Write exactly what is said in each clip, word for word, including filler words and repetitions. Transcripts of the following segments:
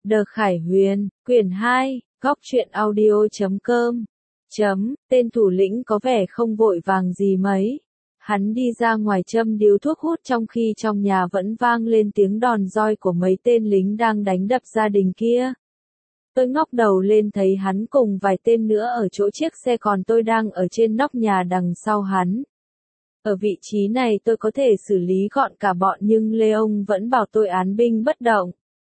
Đờ Khải Huyền, quyển hai, góc truyện audio chấm com. Chấm, tên thủ lĩnh có vẻ không vội vàng gì mấy. Hắn đi ra ngoài châm điếu thuốc hút trong khi trong nhà vẫn vang lên tiếng đòn roi của mấy tên lính đang đánh đập gia đình kia. Tôi ngóc đầu lên thấy hắn cùng vài tên nữa ở chỗ chiếc xe, còn tôi đang ở trên nóc nhà đằng sau hắn. Ở vị trí này tôi có thể xử lý gọn cả bọn, nhưng Leon vẫn bảo tôi án binh bất động.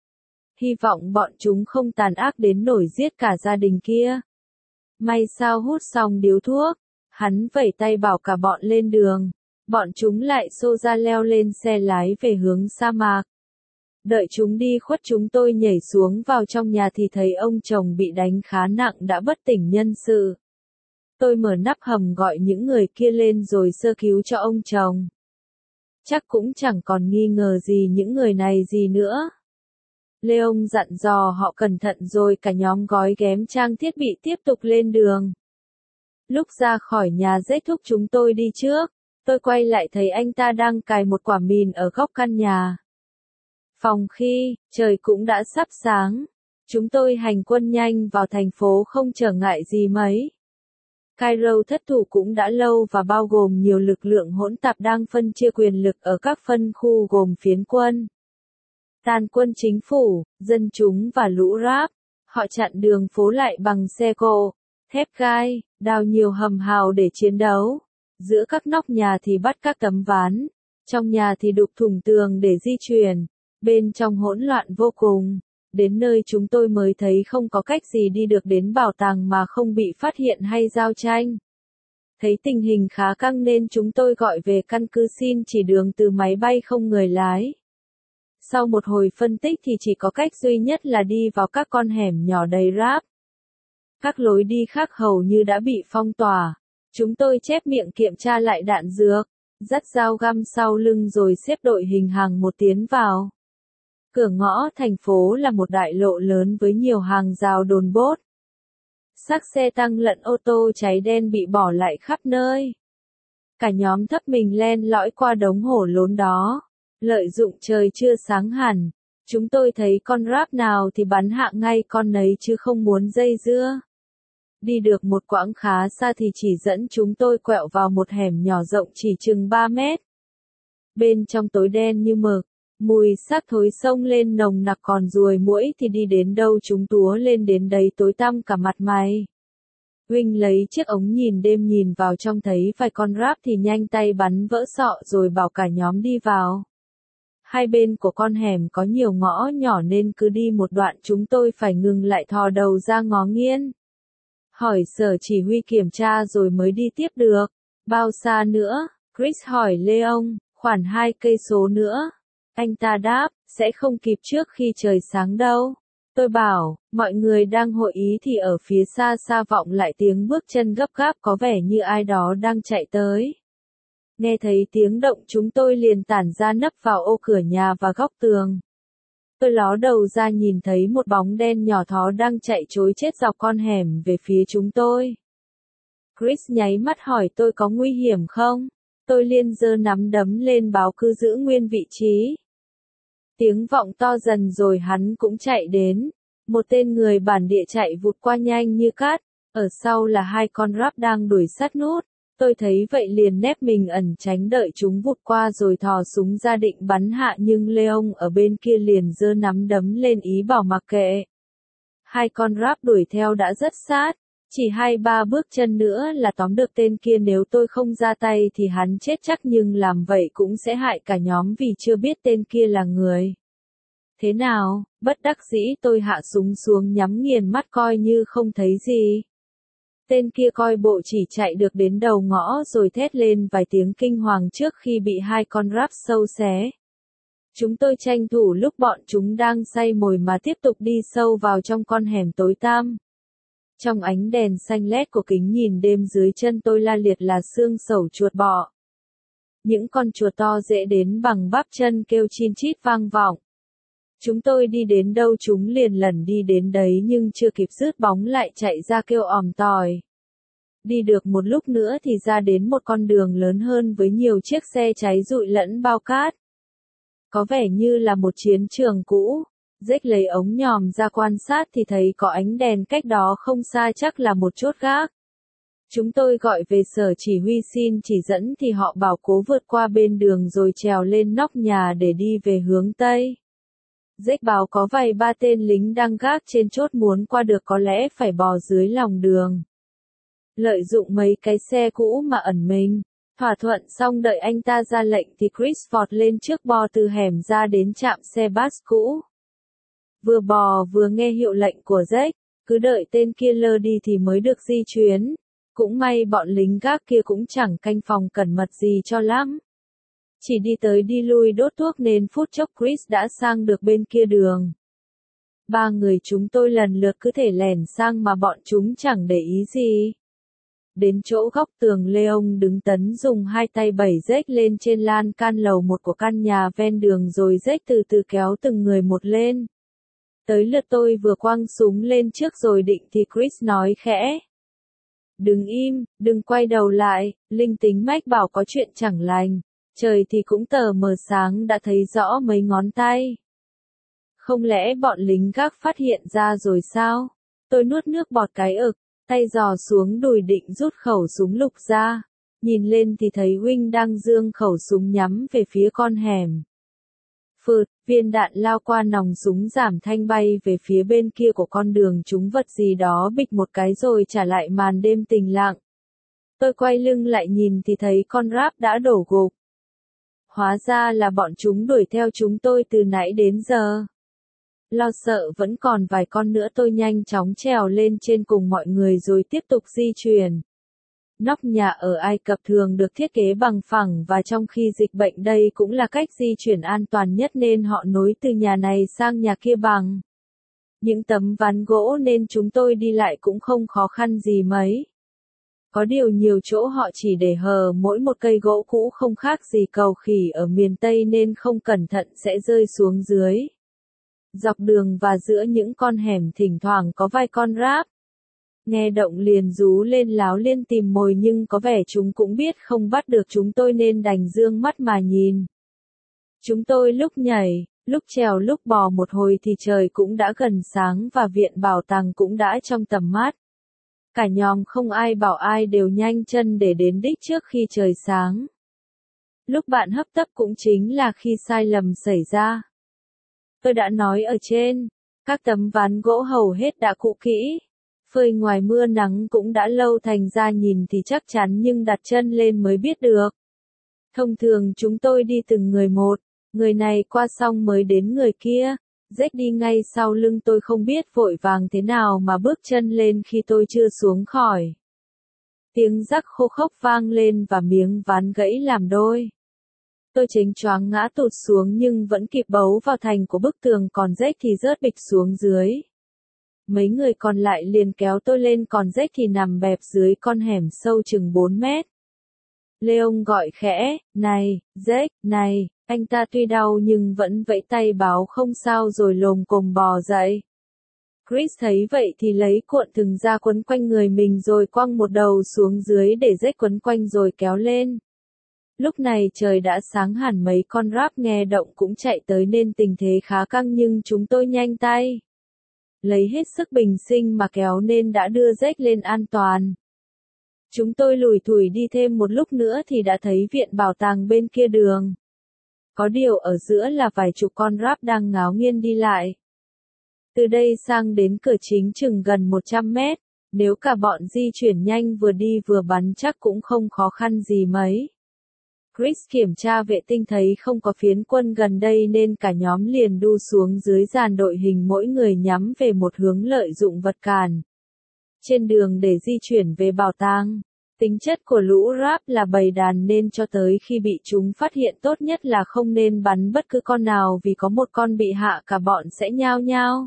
Hy vọng bọn chúng không tàn ác đến nỗi giết cả gia đình kia. May sao hút xong điếu thuốc, hắn vẩy tay bảo cả bọn lên đường. Bọn chúng lại xô ra leo lên xe lái về hướng sa mạc. Đợi chúng đi khuất, chúng tôi nhảy xuống vào trong nhà thì thấy ông chồng bị đánh khá nặng đã bất tỉnh nhân sự. Tôi mở nắp hầm gọi những người kia lên rồi sơ cứu cho ông chồng. Chắc cũng chẳng còn nghi ngờ gì những người này gì nữa. Leon dặn dò họ cẩn thận rồi cả nhóm gói ghém trang thiết bị tiếp tục lên đường. Lúc ra khỏi nhà dết thúc chúng tôi đi trước, tôi quay lại thấy anh ta đang cài một quả mìn ở góc căn nhà. Phòng khi, trời cũng đã sắp sáng, chúng tôi hành quân nhanh vào thành phố không trở ngại gì mấy. Cairo thất thủ cũng đã lâu và bao gồm nhiều lực lượng hỗn tạp đang phân chia quyền lực ở các phân khu gồm phiến quân, tàn quân chính phủ, dân chúng và lũ ráp. Họ chặn đường phố lại bằng xe cộ, thép gai, đào nhiều hầm hào để chiến đấu. Giữa các nóc nhà thì bắt các tấm ván, trong nhà thì đục thủng tường để di chuyển. Bên trong hỗn loạn vô cùng. Đến nơi chúng tôi mới thấy không có cách gì đi được đến bảo tàng mà không bị phát hiện hay giao tranh. Thấy tình hình khá căng nên chúng tôi gọi về căn cứ xin chỉ đường từ máy bay không người lái. Sau một hồi phân tích thì chỉ có cách duy nhất là đi vào các con hẻm nhỏ đầy ráp. Các lối đi khác hầu như đã bị phong tỏa. Chúng tôi chép miệng kiểm tra lại đạn dược, dắt dao găm sau lưng rồi xếp đội hình hàng một tiến vào. Cửa ngõ thành phố là một đại lộ lớn với nhiều hàng rào đồn bốt. Xác xe tăng lẫn ô tô cháy đen bị bỏ lại khắp nơi. Cả nhóm thấp mình len lỏi qua đống hổ lốn đó. Lợi dụng trời chưa sáng hẳn, chúng tôi thấy con ráp nào thì bắn hạ ngay con nấy chứ không muốn dây dưa. Đi được một quãng khá xa thì chỉ dẫn chúng tôi quẹo vào một hẻm nhỏ rộng chỉ chừng ba mét. Bên trong tối đen như mực. Mùi xác thối xông lên nồng nặc, còn ruồi muỗi thì đi đến đâu chúng túa lên đến đấy tối tăm cả mặt mày. Huynh lấy chiếc ống nhìn đêm nhìn vào trong thấy vài con ráp thì nhanh tay bắn vỡ sọ rồi bảo cả nhóm đi vào. Hai bên của con hẻm có nhiều ngõ nhỏ nên cứ đi một đoạn chúng tôi phải ngừng lại thò đầu ra ngó nghiêng. Hỏi sở chỉ huy kiểm tra rồi mới đi tiếp được. Bao xa nữa? Chris hỏi Leon. Khoảng hai cây số nữa. Anh ta đáp, sẽ không kịp trước khi trời sáng đâu. Tôi bảo, mọi người đang hội ý thì ở phía xa xa vọng lại tiếng bước chân gấp gáp có vẻ như ai đó đang chạy tới. Nghe thấy tiếng động chúng tôi liền tản ra nấp vào ô cửa nhà và góc tường. Tôi ló đầu ra nhìn thấy một bóng đen nhỏ thó đang chạy trối chết dọc con hẻm về phía chúng tôi. Chris nháy mắt hỏi tôi có nguy hiểm không? Tôi liền giơ nắm đấm lên báo cứ giữ nguyên vị trí. Tiếng vọng to dần rồi hắn cũng chạy đến. Một tên người bản địa chạy vụt qua nhanh như cát. Ở sau là hai con ráp đang đuổi sát nút. Tôi thấy vậy liền nép mình ẩn tránh đợi chúng vụt qua rồi thò súng ra định bắn hạ, nhưng Leon ở bên kia liền giơ nắm đấm lên ý bảo mặc kệ. Hai con ráp đuổi theo đã rất sát. Chỉ hai ba bước chân nữa là tóm được tên kia, nếu tôi không ra tay thì hắn chết chắc, nhưng làm vậy cũng sẽ hại cả nhóm vì chưa biết tên kia là người. Thế nào? Bất đắc dĩ tôi hạ súng xuống nhắm nghiền mắt coi như không thấy gì. Tên kia coi bộ chỉ chạy được đến đầu ngõ rồi thét lên vài tiếng kinh hoàng trước khi bị hai con ráp sâu xé. Chúng tôi tranh thủ lúc bọn chúng đang say mồi mà tiếp tục đi sâu vào trong con hẻm tối tăm. Trong ánh đèn xanh lét của kính nhìn đêm dưới chân tôi la liệt là xương sẩu chuột bọ. Những con chuột to dễ đến bằng bắp chân kêu chin chít vang vọng. Chúng tôi đi đến đâu chúng liền lẩn đi đến đấy, nhưng chưa kịp dứt bóng lại chạy ra kêu òm tòi. Đi được một lúc nữa thì ra đến một con đường lớn hơn với nhiều chiếc xe cháy rụi lẫn bao cát. Có vẻ như là một chiến trường cũ. Jake lấy ống nhòm ra quan sát thì thấy có ánh đèn cách đó không xa, chắc là một chốt gác. Chúng tôi gọi về sở chỉ huy xin chỉ dẫn thì họ bảo cố vượt qua bên đường rồi trèo lên nóc nhà để đi về hướng Tây. Jake báo có vài ba tên lính đang gác trên chốt, muốn qua được có lẽ phải bò dưới lòng đường. Lợi dụng mấy cái xe cũ mà ẩn mình. Thỏa thuận xong đợi anh ta ra lệnh thì Chris vọt lên trước, bò từ hẻm ra đến trạm xe bus cũ. Vừa bò vừa nghe hiệu lệnh của Jake, cứ đợi tên kia lơ đi thì mới được di chuyển. Cũng may bọn lính gác kia cũng chẳng canh phòng cẩn mật gì cho lắm. Chỉ đi tới đi lui đốt thuốc nên phút chốc Chris đã sang được bên kia đường. Ba người chúng tôi lần lượt cứ thể lẻn sang mà bọn chúng chẳng để ý gì. Đến chỗ góc tường, Leon đứng tấn dùng hai tay bẩy Jake lên trên lan can lầu một của căn nhà ven đường rồi Jake từ từ kéo từng người một lên. Tới lượt tôi vừa quăng súng lên trước rồi định thì Chris nói khẽ. Đừng im, đừng quay đầu lại, linh tính mách bảo có chuyện chẳng lành. Trời thì cũng tờ mờ sáng đã thấy rõ mấy ngón tay. Không lẽ bọn lính gác phát hiện ra rồi sao? Tôi nuốt nước bọt cái ực, tay giò xuống đùi định rút khẩu súng lục ra. Nhìn lên thì thấy Huynh đang giương khẩu súng nhắm về phía con hẻm. Phượt, viên đạn lao qua nòng súng giảm thanh bay về phía bên kia của con đường, trúng vật gì đó bịch một cái rồi trả lại màn đêm tĩnh lặng. Tôi quay lưng lại nhìn thì thấy con Rap đã đổ gục. Hóa ra là bọn chúng đuổi theo chúng tôi từ nãy đến giờ. Lo sợ vẫn còn vài con nữa, tôi nhanh chóng trèo lên trên cùng mọi người rồi tiếp tục di chuyển. Nóc nhà ở Ai Cập thường được thiết kế bằng phẳng và trong khi dịch bệnh đây cũng là cách di chuyển an toàn nhất nên họ nối từ nhà này sang nhà kia bằng những tấm ván gỗ nên chúng tôi đi lại cũng không khó khăn gì mấy. Có điều nhiều chỗ họ chỉ để hờ mỗi một cây gỗ cũ không khác gì cầu khỉ ở miền Tây nên không cẩn thận sẽ rơi xuống dưới. Dọc đường và giữa những con hẻm thỉnh thoảng có vài con Rap. Nghe động liền rú lên láo liên tìm mồi nhưng có vẻ chúng cũng biết không bắt được chúng tôi nên đành dương mắt mà nhìn. Chúng tôi lúc nhảy, lúc trèo lúc bò một hồi thì trời cũng đã gần sáng và viện bảo tàng cũng đã trong tầm mắt. Cả nhóm không ai bảo ai đều nhanh chân để đến đích trước khi trời sáng. Lúc bạn hấp tấp cũng chính là khi sai lầm xảy ra. Tôi đã nói ở trên, các tấm ván gỗ hầu hết đã cũ kỹ. Phơi ngoài mưa nắng cũng đã lâu thành ra nhìn thì chắc chắn nhưng đặt chân lên mới biết được. Thông thường chúng tôi đi từng người một, người này qua xong mới đến người kia. Jake đi ngay sau lưng tôi, không biết vội vàng thế nào mà bước chân lên khi tôi chưa xuống khỏi. Tiếng rắc khô khốc vang lên và miếng ván gãy làm đôi. Tôi chếnh choáng ngã tụt xuống nhưng vẫn kịp bấu vào thành của bức tường, còn Jake thì rớt bịch xuống dưới. Mấy người còn lại liền kéo tôi lên, còn Jake thì nằm bẹp dưới con hẻm sâu chừng bốn mét. Leon gọi khẽ, này, Jake, này, anh ta tuy đau nhưng vẫn vẫy tay báo không sao rồi lồm cồm bò dậy. Chris thấy vậy thì lấy cuộn thừng ra quấn quanh người mình rồi quăng một đầu xuống dưới để Jake quấn quanh rồi kéo lên. Lúc này trời đã sáng hẳn, mấy con Rap nghe động cũng chạy tới nên tình thế khá căng nhưng chúng tôi nhanh tay. Lấy hết sức bình sinh mà kéo nên đã đưa Jake lên an toàn. Chúng tôi lủi thủi đi thêm một lúc nữa thì đã thấy viện bảo tàng bên kia đường. Có điều ở giữa là vài chục con Rap đang ngáo nghiêng đi lại. Từ đây sang đến cửa chính chừng gần một trăm mét, nếu cả bọn di chuyển nhanh vừa đi vừa bắn chắc cũng không khó khăn gì mấy. Chris kiểm tra vệ tinh thấy không có phiến quân gần đây nên cả nhóm liền đu xuống dưới dàn đội hình, mỗi người nhắm về một hướng lợi dụng vật cản. Trên đường để di chuyển về bảo tàng, tính chất của lũ Rap là bầy đàn nên cho tới khi bị chúng phát hiện tốt nhất là không nên bắn bất cứ con nào vì có một con bị hạ cả bọn sẽ nhao nhao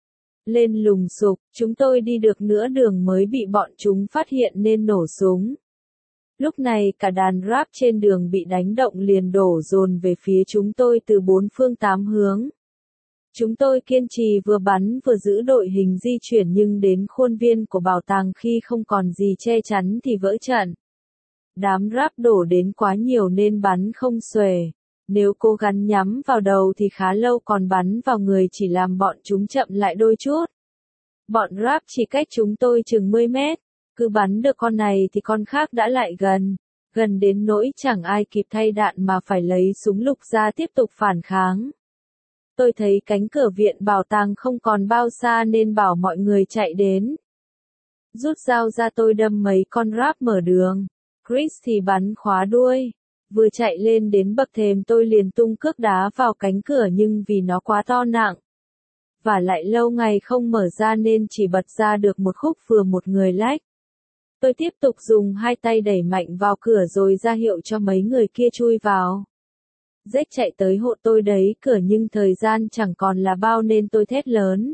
lên lùng sục. Chúng tôi đi được nửa đường mới bị bọn chúng phát hiện nên nổ súng. Lúc này cả đàn Rap trên đường bị đánh động liền đổ dồn về phía chúng tôi từ bốn phương tám hướng. Chúng tôi kiên trì vừa bắn vừa giữ đội hình di chuyển nhưng đến khuôn viên của bảo tàng khi không còn gì che chắn thì vỡ trận. Đám Rap đổ đến quá nhiều nên bắn không xuể. Nếu cố gắng nhắm vào đầu thì khá lâu, còn bắn vào người chỉ làm bọn chúng chậm lại đôi chút. Bọn Rap chỉ cách chúng tôi chừng mười mét, cứ bắn được con này thì con khác đã lại gần, gần đến nỗi chẳng ai kịp thay đạn mà phải lấy súng lục ra tiếp tục phản kháng. Tôi thấy cánh cửa viện bảo tàng không còn bao xa nên bảo mọi người chạy đến. Rút dao ra tôi đâm mấy con Rap mở đường. Chris thì bắn khóa đuôi. Vừa chạy lên đến bậc thềm tôi liền tung cước đá vào cánh cửa, nhưng vì nó quá to nặng và lại lâu ngày không mở ra nên chỉ bật ra được một khúc vừa một người lách. Tôi tiếp tục dùng hai tay đẩy mạnh vào cửa rồi ra hiệu cho mấy người kia chui vào. Jack chạy tới hộ tôi đẩy cửa nhưng thời gian chẳng còn là bao nên tôi thét lớn.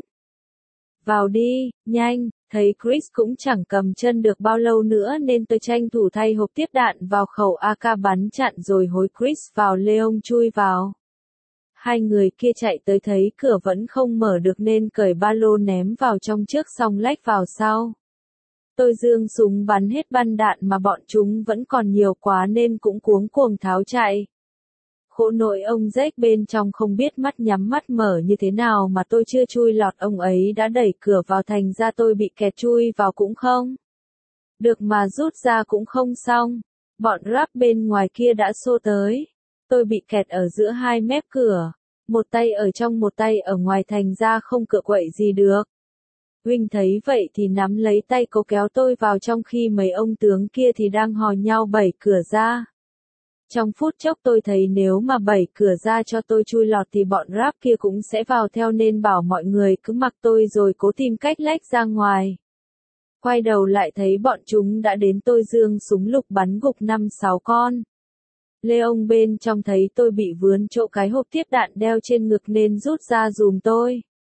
Vào đi, nhanh, thấy Chris cũng chẳng cầm chân được bao lâu nữa nên tôi tranh thủ thay hộp tiếp đạn vào khẩu a ca bắn chặn rồi hối Chris vào Leon chui vào. Hai người kia chạy tới thấy cửa vẫn không mở được nên cởi ba lô ném vào trong trước xong lách vào sau. Tôi giương súng bắn hết bắn đạn mà bọn chúng vẫn còn nhiều quá nên cũng cuống cuồng tháo chạy. Khổ nội ông Jack bên trong không biết mắt nhắm mắt mở như thế nào mà tôi chưa chui lọt, ông ấy đã đẩy cửa vào, thành ra tôi bị kẹt, chui vào cũng không được mà rút ra cũng không xong. Bọn Rap bên ngoài kia đã xô tới. Tôi bị kẹt ở giữa hai mép cửa, một tay ở trong một tay ở ngoài thành ra không cựa quậy gì được. Wing thấy vậy thì nắm lấy tay cố kéo tôi vào, trong khi mấy ông tướng kia thì đang hò nhau đẩy cửa ra. Trong phút chốc tôi thấy nếu mà đẩy cửa ra cho tôi chui lọt thì bọn Rap kia cũng sẽ vào theo nên bảo mọi người cứ mặc tôi rồi cố tìm cách lách ra ngoài. Quay đầu lại thấy bọn chúng đã đến, tôi giương súng lục bắn gục năm sáu con. Leon bên trong thấy tôi bị vướng chỗ cái hộp tiếp đạn đeo trên ngực nên rút ra giùm tôi.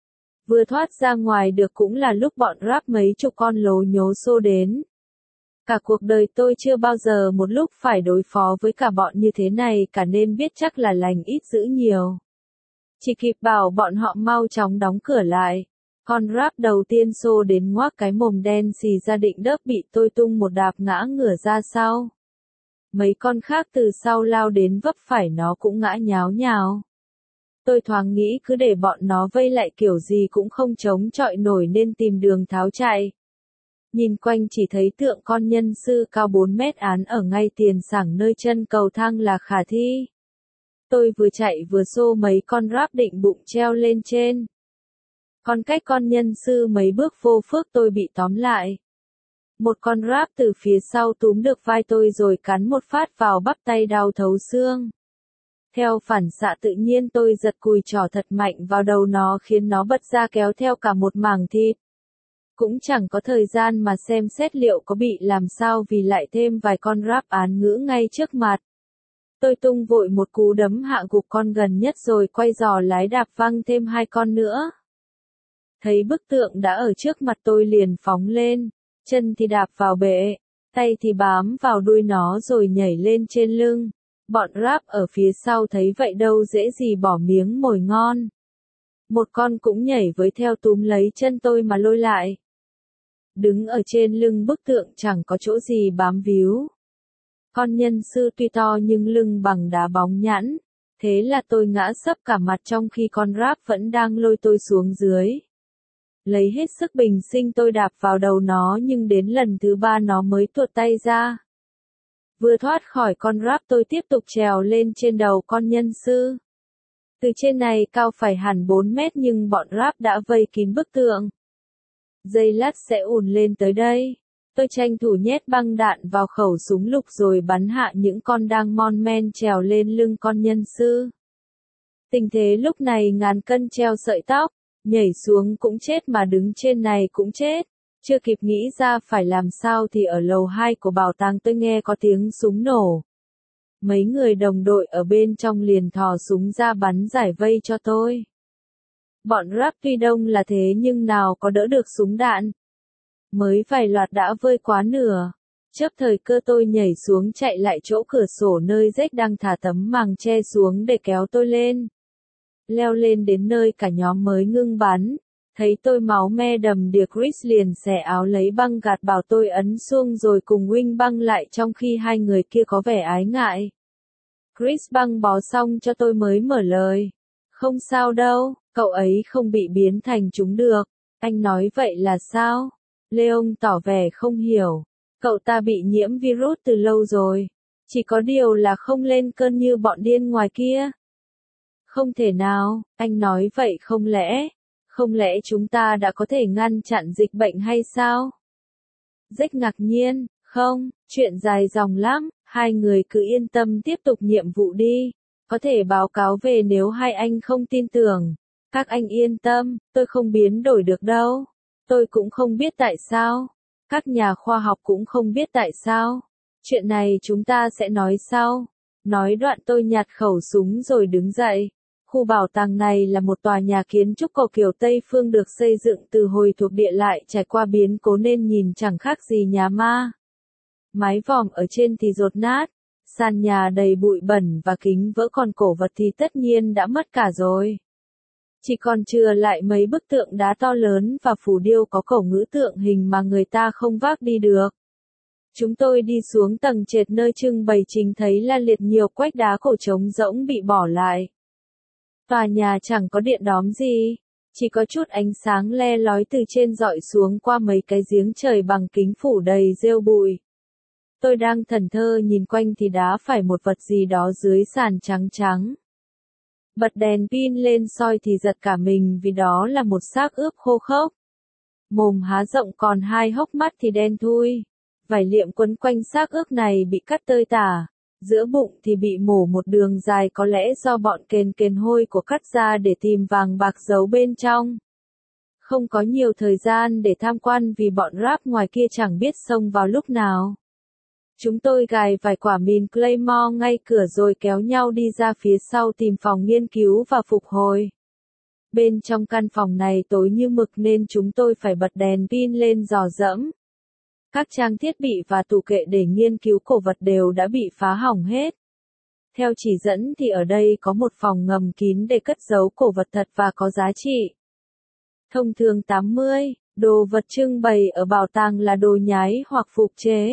Vừa thoát ra ngoài được cũng là lúc bọn Rap mấy chục con lố nhố xô đến. Cả cuộc đời tôi chưa bao giờ một lúc phải đối phó với cả bọn như thế này cả nên biết chắc là lành ít dữ nhiều. Chỉ kịp bảo bọn họ mau chóng đóng cửa lại. Con Rap đầu tiên xô đến ngoác cái mồm đen xì ra định đớp bị tôi tung một đạp ngã ngửa ra sau. Mấy con khác từ sau lao đến vấp phải nó cũng ngã nháo nhào. Tôi thoáng nghĩ cứ để bọn nó vây lại kiểu gì cũng không chống chọi nổi nên tìm đường tháo chạy. Nhìn quanh chỉ thấy tượng con nhân sư cao bốn mét án ở ngay tiền sảng nơi chân cầu thang là khả thi. Tôi vừa chạy vừa xô mấy con Rap định bụng treo lên trên. Còn cách con nhân sư mấy bước vô phước tôi bị tóm lại. Một con Rap từ phía sau túm được vai tôi rồi cắn một phát vào bắp tay đau thấu xương. Theo phản xạ tự nhiên tôi giật cùi trỏ thật mạnh vào đầu nó khiến nó bật ra kéo theo cả một mảng thịt. Cũng chẳng có thời gian mà xem xét liệu có bị làm sao vì lại thêm vài con Rap án ngữ ngay trước mặt. Tôi tung vội một cú đấm hạ gục con gần nhất rồi quay giò lái đạp văng thêm hai con nữa. Thấy bức tượng đã ở trước mặt tôi liền phóng lên, chân thì đạp vào bệ, tay thì bám vào đuôi nó rồi nhảy lên trên lưng. Bọn Rap ở phía sau thấy vậy đâu dễ gì bỏ miếng mồi ngon. Một con cũng nhảy với theo túm lấy chân tôi mà lôi lại. Đứng ở trên lưng bức tượng chẳng có chỗ gì bám víu. Con nhân sư tuy to nhưng lưng bằng đá bóng nhẵn, thế là tôi ngã sấp cả mặt trong khi con Rap vẫn đang lôi tôi xuống dưới. Lấy hết sức bình sinh tôi đạp vào đầu nó nhưng đến lần thứ ba nó mới tuột tay ra. Vừa thoát khỏi con Rap tôi tiếp tục trèo lên trên đầu con nhân sư. Từ trên này cao phải hẳn bốn mét nhưng bọn Rap đã vây kín bức tượng. Giây lát sẽ ùn lên tới đây. Tôi tranh thủ nhét băng đạn vào khẩu súng lục rồi bắn hạ những con đang mon men trèo lên lưng con nhân sư. Tình thế lúc này ngàn cân treo sợi tóc, nhảy xuống cũng chết mà đứng trên này cũng chết. Chưa kịp nghĩ ra phải làm sao thì ở lầu hai của bảo tàng tôi nghe có tiếng súng nổ. Mấy người đồng đội ở bên trong liền thò súng ra bắn giải vây cho tôi. Bọn Rap tuy đông là thế nhưng nào có đỡ được súng đạn. Mới vài loạt đã vơi quá nửa. Chớp thời cơ tôi nhảy xuống chạy lại chỗ cửa sổ nơi Jack đang thả tấm màng che xuống để kéo tôi lên. Leo lên đến nơi cả nhóm mới ngưng bắn. Thấy tôi máu me đầm đìa, Chris liền xẻ áo lấy băng gạt bảo tôi ấn xuông rồi cùng Wing băng lại trong khi hai người kia có vẻ ái ngại. Chris băng bó xong cho tôi mới mở lời. Không sao đâu, cậu ấy không bị biến thành chúng được. Anh nói vậy là sao? Leon tỏ vẻ không hiểu. Cậu ta bị nhiễm virus từ lâu rồi. Chỉ có điều là không lên cơn như bọn điên ngoài kia. Không thể nào, anh nói vậy không lẽ? Không lẽ chúng ta đã có thể ngăn chặn dịch bệnh hay sao? Jack ngạc nhiên, không, chuyện dài dòng lắm, hai người cứ yên tâm tiếp tục nhiệm vụ đi. Có thể báo cáo về nếu hai anh không tin tưởng. Các anh yên tâm, tôi không biến đổi được đâu. Tôi cũng không biết tại sao. Các nhà khoa học cũng không biết tại sao. Chuyện này chúng ta sẽ nói sau. Nói đoạn tôi nhặt khẩu súng rồi đứng dậy. Khu bảo tàng này là một tòa nhà kiến trúc cổ kiểu Tây phương được xây dựng từ hồi thuộc địa lại trải qua biến cố nên nhìn chẳng khác gì nhà ma. Mái vòm ở trên thì dột nát, sàn nhà đầy bụi bẩn và kính vỡ, còn cổ vật thì tất nhiên đã mất cả rồi. Chỉ còn chừa lại mấy bức tượng đá to lớn và phù điêu có cổ ngữ tượng hình mà người ta không vác đi được. Chúng tôi đi xuống tầng trệt nơi trưng bày chính thấy la liệt nhiều quách đá cổ trống rỗng bị bỏ lại. Tòa nhà chẳng có điện đóm gì, chỉ có chút ánh sáng le lói từ trên dọi xuống qua mấy cái giếng trời bằng kính phủ đầy rêu bụi. Tôi đang thẫn thờ nhìn quanh thì đá phải một vật gì đó dưới sàn trắng trắng. Bật đèn pin lên soi thì giật cả mình vì đó là một xác ướp khô khốc. Mồm há rộng còn hai hốc mắt thì đen thui. Vải liệm quấn quanh xác ướp này bị cắt tơi tả. Giữa bụng thì bị mổ một đường dài, có lẽ do bọn kền kền hôi của cắt ra để tìm vàng bạc giấu bên trong. Không có nhiều thời gian để tham quan vì bọn rap ngoài kia chẳng biết xông vào lúc nào. Chúng tôi gài vài quả mìn Claymore ngay cửa rồi kéo nhau đi ra phía sau tìm phòng nghiên cứu và phục hồi. Bên trong căn phòng này tối như mực nên chúng tôi phải bật đèn pin lên dò dẫm. Các trang thiết bị và tủ kệ để nghiên cứu cổ vật đều đã bị phá hỏng hết. Theo chỉ dẫn thì ở đây có một phòng ngầm kín để cất giấu cổ vật thật và có giá trị. Thông thường tám mươi, đồ vật trưng bày ở bảo tàng là đồ nhái hoặc phục chế.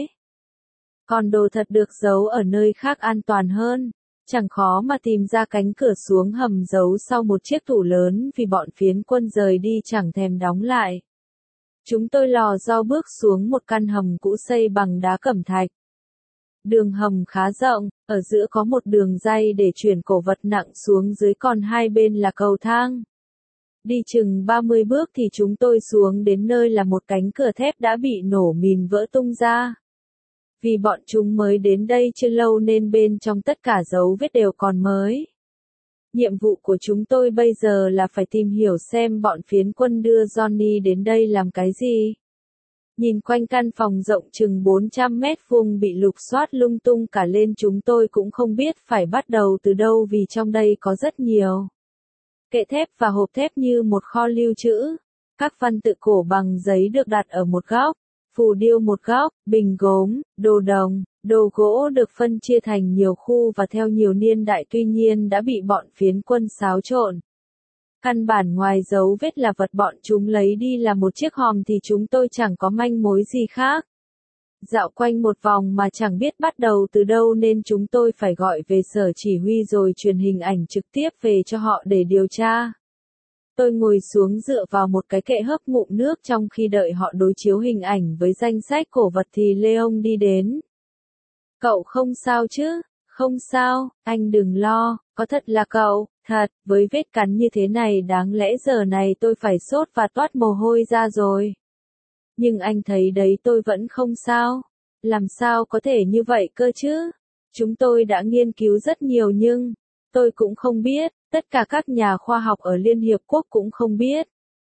Còn đồ thật được giấu ở nơi khác an toàn hơn. Chẳng khó mà tìm ra cánh cửa xuống hầm giấu sau một chiếc tủ lớn vì bọn phiến quân rời đi chẳng thèm đóng lại. Chúng tôi lò do bước xuống một căn hầm cũ xây bằng đá cẩm thạch. Đường hầm khá rộng, ở giữa có một đường ray để chuyển cổ vật nặng xuống dưới, còn hai bên là cầu thang. Đi chừng ba mươi bước thì chúng tôi xuống đến nơi là một cánh cửa thép đã bị nổ mìn vỡ tung ra. Vì bọn chúng mới đến đây chưa lâu nên bên trong tất cả dấu vết đều còn mới. Nhiệm vụ của chúng tôi bây giờ là phải tìm hiểu xem bọn phiến quân đưa Johnny đến đây làm cái gì. Nhìn quanh căn phòng rộng chừng bốn trăm mét vuông bị lục soát lung tung cả lên, chúng tôi cũng không biết phải bắt đầu từ đâu vì trong đây có rất nhiều kệ thép và hộp thép như một kho lưu trữ. Các văn tự cổ bằng giấy được đặt ở một góc, phù điêu một góc, bình gốm, đồ đồng, đồ gỗ được phân chia thành nhiều khu và theo nhiều niên đại, tuy nhiên đã bị bọn phiến quân xáo trộn. Căn bản ngoài dấu vết là vật bọn chúng lấy đi là một chiếc hòm thì chúng tôi chẳng có manh mối gì khác. Dạo quanh một vòng mà chẳng biết bắt đầu từ đâu nên chúng tôi phải gọi về sở chỉ huy rồi truyền hình ảnh trực tiếp về cho họ để điều tra. Tôi ngồi xuống dựa vào một cái kệ hớp ngụm nước trong khi đợi họ đối chiếu hình ảnh với danh sách cổ vật thì Leon đi đến. Cậu không sao chứ? Không sao, anh đừng lo, có thật là cậu, thật, với vết cắn như thế này đáng lẽ giờ này tôi phải sốt và toát mồ hôi ra rồi. Nhưng anh thấy đấy, tôi vẫn không sao. Làm sao có thể như vậy cơ chứ? Chúng tôi đã nghiên cứu rất nhiều nhưng tôi cũng không biết, tất cả các nhà khoa học ở Liên Hiệp Quốc cũng không biết.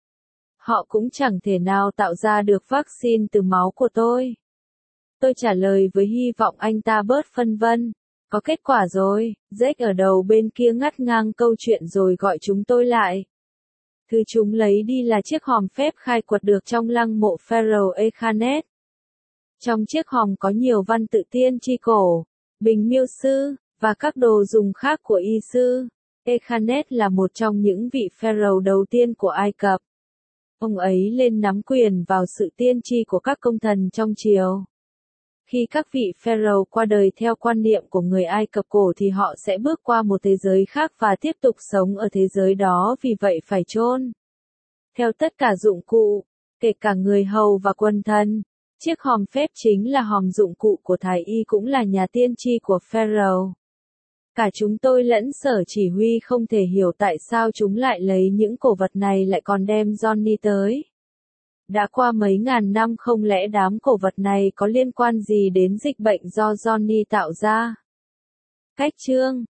Họ cũng chẳng thể nào tạo ra được vaccine từ máu của tôi. Tôi trả lời với hy vọng anh ta bớt phân vân. Có kết quả rồi, Jack ở đầu bên kia ngắt ngang câu chuyện rồi gọi chúng tôi lại. Thứ chúng lấy đi là chiếc hòm phép khai quật được trong lăng mộ Pharaoh Ekhanet. Trong chiếc hòm có nhiều văn tự tiên tri cổ, bình miêu sư, và các đồ dùng khác của y sư. Ekhanet là một trong những vị pharaoh đầu tiên của Ai Cập. Ông ấy lên nắm quyền vào sự tiên tri của các công thần trong triều. Khi các vị pharaoh qua đời theo quan niệm của người Ai Cập cổ thì họ sẽ bước qua một thế giới khác và tiếp tục sống ở thế giới đó, vì vậy phải chôn theo tất cả dụng cụ, kể cả người hầu và quân thân. Chiếc hòm phép chính là hòm dụng cụ của Thái Y, cũng là nhà tiên tri của pharaoh. Cả chúng tôi lẫn sở chỉ huy không thể hiểu tại sao chúng lại lấy những cổ vật này lại còn đem Johnny tới. Đã qua mấy ngàn năm, không lẽ đám cổ vật này có liên quan gì đến dịch bệnh do Johnny tạo ra? Cách chương